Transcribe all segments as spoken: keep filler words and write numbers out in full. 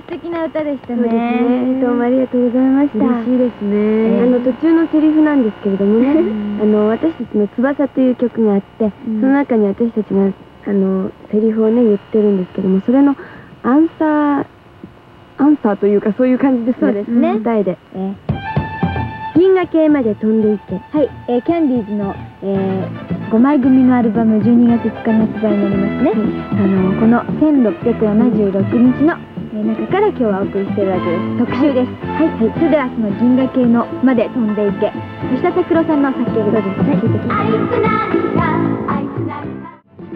素敵な歌でしたね。 そうですね。どうもありがとうございました。 嬉しいですね。 えー、あの途中のセリフなんですけれどもね、あの私たちの翼という曲があって、うん、その中に私たちがあのセリフをね言ってるんですけども、それのアンサーアンサーというかそういう感じですね。 そうですね。 答えで。えー銀河系まで飛んでいけ。 はい、えー、キャンディーズの、えー、ごまい組のアルバムじゅうにがついつかに発売になりますね。はい、あのこのせんろっぴゃくななじゅうろくにちの、えー、中から今日はお送りしているわけです。特集です。はい、はい、それではその銀河系のまで飛んでいけ、吉田拓郎さんの作曲です。はい、聞いてください。あいつなんだ、あいつなんだ。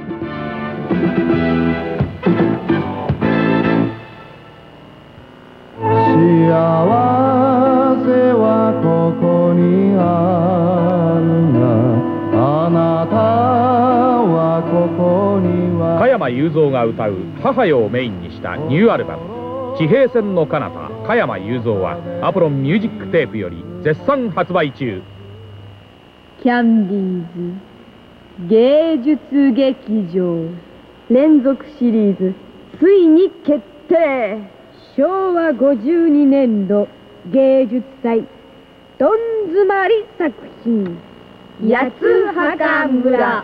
幸せはここにあるが、あなたはここには。 加山雄三が歌う「母よ」をメインにしたニューアルバム「地平線の彼方加山雄三」はアポロンミュージックテープより絶賛発売中。 キャンディーズ芸術劇場連続シリーズついに決定。 しょうわごじゅうにねんど芸術祭どん詰まり作品八つ墓村。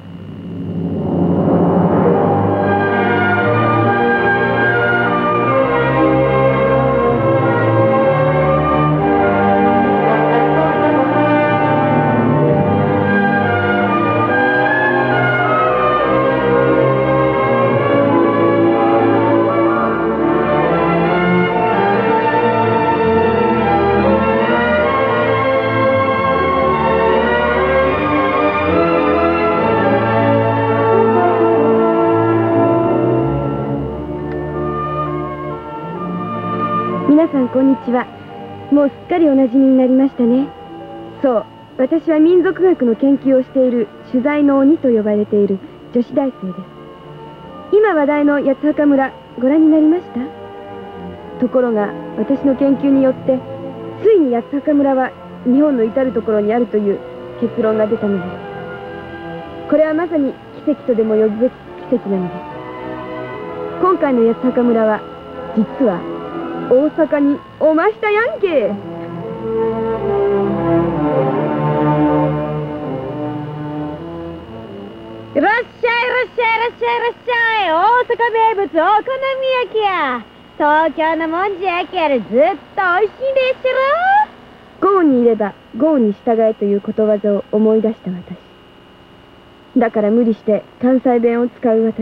皆さんこんにちは。もうすっかりおなじみになりましたね。そう、私は民族学の研究をしている取材の鬼と呼ばれている女子大生です。今話題の八つ墓村ご覧になりました？ところが私の研究によってついに八つ墓村は日本の至る所にあるという結論が出たのです。これはまさに奇跡とでも呼ぶべき奇跡なのです。今回の八つ墓村は実は大阪におましたやんけ。いらっしゃいいらっしゃいいらっしゃいいらっしゃい。大阪名物お好み焼きや。東京のもんじゃやけるずっとおいしいですろ。豪にいれば豪に従えということわざを思い出した私だから無理して関西弁を使う私。いやー、堪忍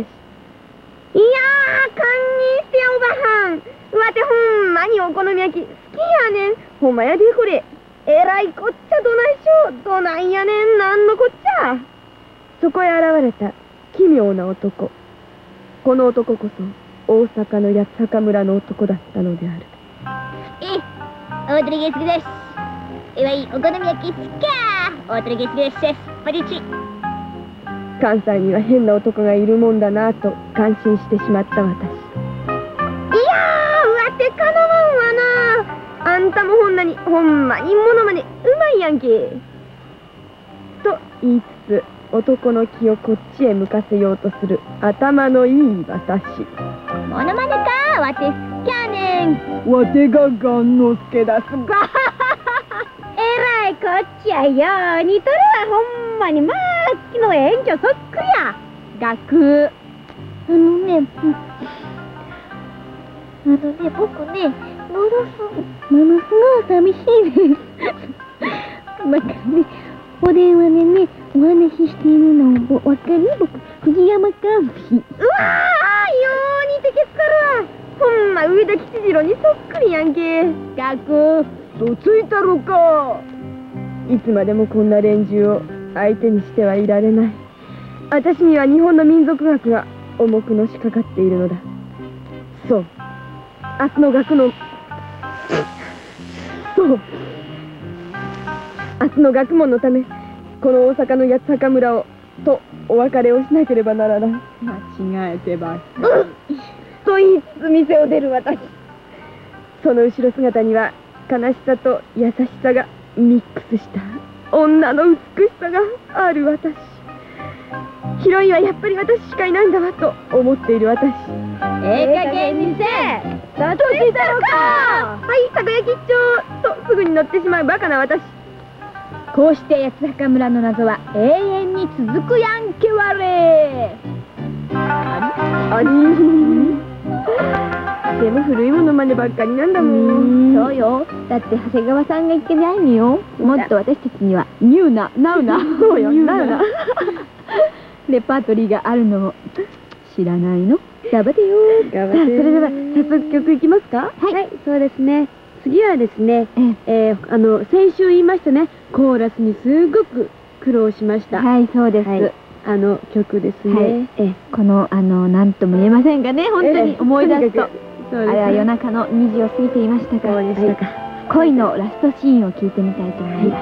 してやおばはん。わてほんまにお好み焼き好きやねん。ほんまやでこれ。えらいこっちゃどないしょ。どないやねん。なんのこっちゃ。そこへ現れた奇妙な男。この男こそ大阪の八つ墓村の男だったのである。 え、大鳥ゲスグです。えわいお好み焼き好きや。大鳥ゲスグです。パリチ。 関西には変な男がいるもんだなぁと感心してしまった私。てかのもんはな。あんたもほんなにほんまにものまねうまいやんけ。と言いつつ男の気をこっちへ向かせようとする頭のいい私。 ものまねか。わて好きやねん。 わてがガンノスケだすがえらいこっちやよ。似とるわほんまに。まあきの園長そっくりや。 学あのねあのね、僕ね、ものすものすごい寂しいです。だからね、お電話でね、お話ししているのをわかる？僕、藤山かもし。うわー、よう似てけっから。ほんま、上田吉次郎にそっくりやんけ。 学、どついたろか。いつまでもこんな連中を相手にしてはいられない。私には日本の民族学が重くのしかかっているのだ。そう。明日の学のそう明日の学問のためこの大阪の八つ墓村をとお別れをしなければならない。 間違えてばっかりと言いつつ店を出る私。その後ろ姿には悲しさと優しさがミックスした女の美しさがある私。 ヒロインはやっぱり私しかいないんだわと思っている私。 ええ加減にせえ。 だとしたのか。はいたこ焼き一丁とすぐに乗ってしまうバカな私。 こうして八坂村の謎は永遠に続くやんけわれ。 ありでも古いものまねばっかりなんだもん。 そうよ。だって長谷川さんがいけないのよ。もっと私たちにはニューなナウなそうよナウなレパートリーがあるのを知らないの。頑張ってよ。 頑張って。それでは早速曲いきますか。はい、はい、そうですね。次はですね、えー、あの先週言いましたね、コーラスにすごく苦労しました。 はい、そうです。はい、 あの曲ですね。はい、 えこのあの何とも言えませんがね、本当に思い出すと、あれは夜中のにじを過ぎていましたから、恋のラストシーンを聞いてみたいと思います。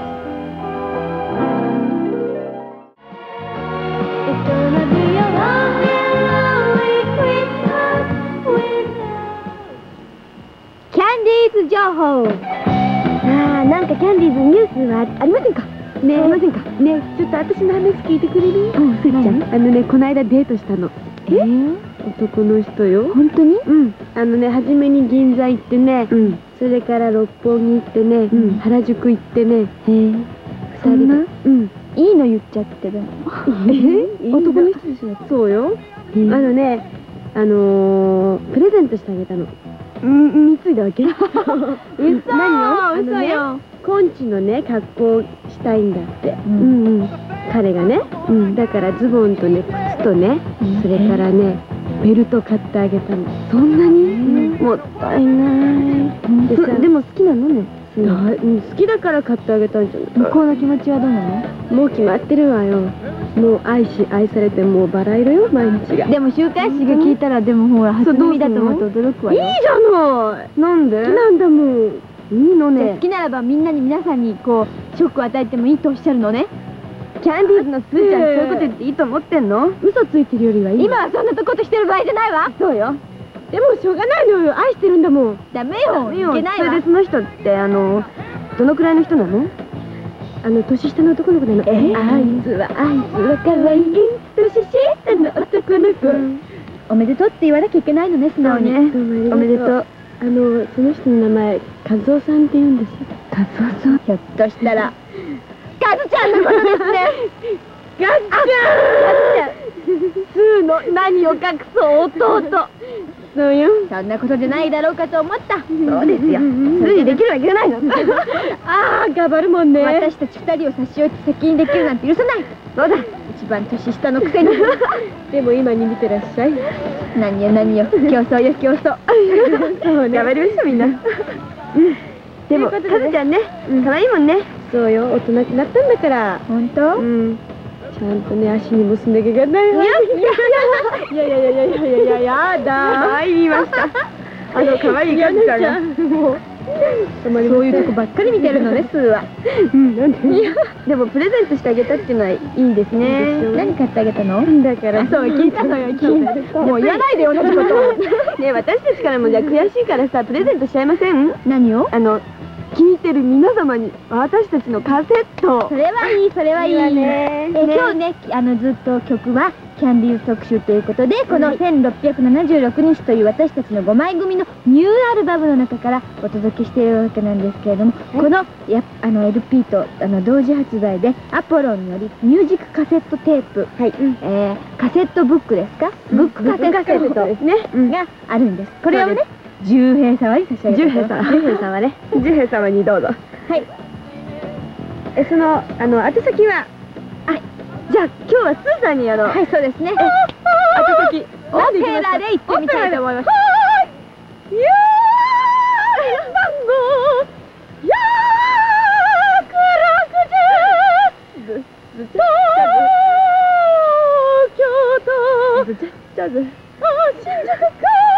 キャンディーズ情報。 ああ、なんかキャンディーズニュースはありませんかね。ありませんかね。ちょっと私の話聞いてくれる？うん、すーちゃん。あのね、この間デートしたの。えー、男の人よ。 本当に？ うん。あのね、初めに銀座行ってね、うん、それから六本木行ってね、うん、原宿行ってね。へえ。 そんな？ うん。いいの言っちゃってる。 え？男の人でしょ？そうよ。あのね、あのプレゼントしてあげたの。ん、貢いだわけ？嘘。 何よ？ 嘘よ。 コンチのね格好したいんだって。うんうん。彼がね。うん。だからズボンとね靴とね、それからねベルト買ってあげたの。そんなに？もったいない。でも好きなのね。うん、好きだから買ってあげたんじゃない。 向こうの気持ちはどうなの？ もう決まってるわよ。もう愛し愛されてもうバラ色よ毎日が。 でも週刊誌が聞いたらでもほら初耳だと思うと驚くわよ。 いいじゃない。なんで？好きなんだもん。いいのね。 好きならばみんなに皆さんにこうショックを与えてもいいとおっしゃるのね。 キャンディーズのスーちゃんそういうこと言っていいと思ってんの？嘘ついてるよりはいい。 今はそんなことしてる場合じゃないわ。 そうよ。でもしょうがないのよ。愛してるんだもん。 ダメよ。いけないわ。 それでその人ってあのどのくらいの人なの？あの年下の男の子なの。えー、あいつはあいつは可愛い年下の男の子。 おめでとうって言わなきゃいけないのね、素直に。 おめでとう。あのその人の名前カズオさんって言うんですよ。 カズオさん。ひょっとしたらカズちゃんのことですね。 カズちゃん。カズちゃん。スーの何を隠そう弟。そうよ。 そんなことじゃないだろうかと思った。 そうですよ。すぐにできるわけがないの。ああ、頑張るもんね。 私たち二人を差し置いて先にできるなんて許さない。 そうだ。 一番年下のくせに。 でも今に見てらっしゃい。 何よ何よ、競争よ競争。 そうね。頑張りましょうみんな。でもカズちゃんね、可愛いもんね。そうよ、大人になったんだから。 本当？ うん。ちゃんとね、足にもすね毛がない。いやいやいやいやいやいやいやいややだ。はい、言いました。あの可愛いカズちゃんがもうそういうとこばっかり見てるのね、スーは。 うん、なんで？でもプレゼントしてあげたっていうのはいいんですね。 何買ってあげたの？ だからそう聞いたのよ、聞いた。もう言わないで同じこと。 ね、私たちからもじゃあ悔しいからさプレゼントしちゃいません？ 何を？ あの聞いてる皆様に私たちのカセット。 それはいい、それはいい。え今日ね、あのずっと曲はキャンディーズ特集ということで、このせんろっぴゃくななじゅうろくにちという私たちのごまい組のニューアルバムの中からお届けしているわけなんですけれども、このやあの エルピー とあの同時発売でアポロンによりミュージックカセットテープ、はい、えー、カセットブックですか、うん、ブックカセットですね、うん、があるんです。これをね十平様に差し上げ十平様、十平様ね、十平様にどうぞ。はい。えそのあの宛先は、あ、じゃあ今日はスーさんにやろう。 はい、そうですね。宛先オペラで行ってみたいと思います。 いやー、番号ひゃくろくじゅう。東京都。ずちゃず。新宿か。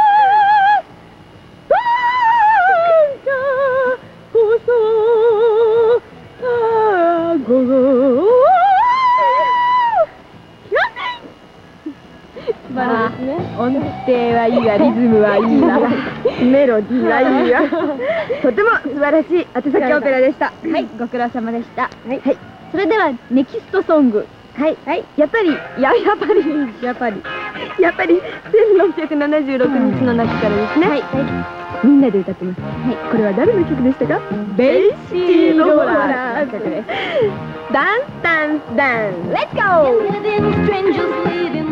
まあ、音程はいいわ、リズムはいいわ、 メロディーはいいわ。とても素晴らしい宛先オペラでした。 はい、ご苦労様でした。はい、それではネキストソングはいはいやっぱりややっぱりやっぱりやっぱりせんろっぴゃくななじゅうろくにちの中からですね。はいみんなで歌ってます。はいこれは誰の曲でしたか？ベイシーローラーの曲です。ダンスダンスダンスレッツゴー。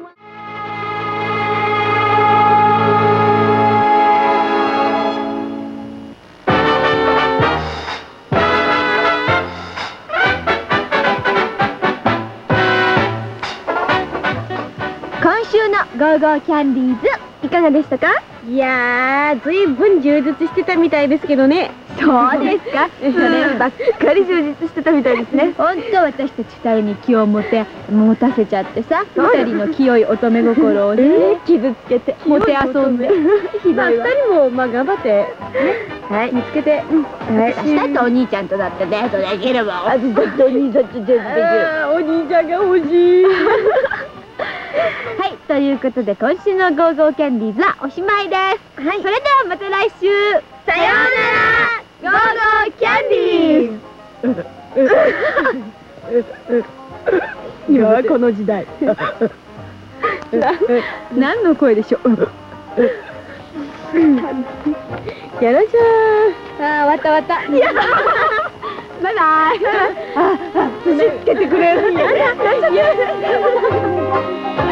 今週のゴーゴーキャンディーズいかがでしたか？いやー、ずいぶん充実してたみたいですけどね。 そうですか。 そればっかり充実してたみたいですね。 本当私たち二人に気を持て持たせちゃってさ、二人の清い乙女心をね傷つけてもてあそんで。 まあ二人もまあ頑張ってはい見つけて。はい。 私だってお兄ちゃんとだってデートできるもん。 あ、だってお兄ちゃんとデートできる。お兄ちゃんが欲しい。 はい、ということで今週のゴーゴーキャンディーズはおしまいです。はい、それではまた来週。 さようなら。ゴーゴーキャンディーズ。今はこの時代。 何の声でしょう。 やらしゃー。ああ、終わった終わった。バイバイ。ああ、つけてくれるんや。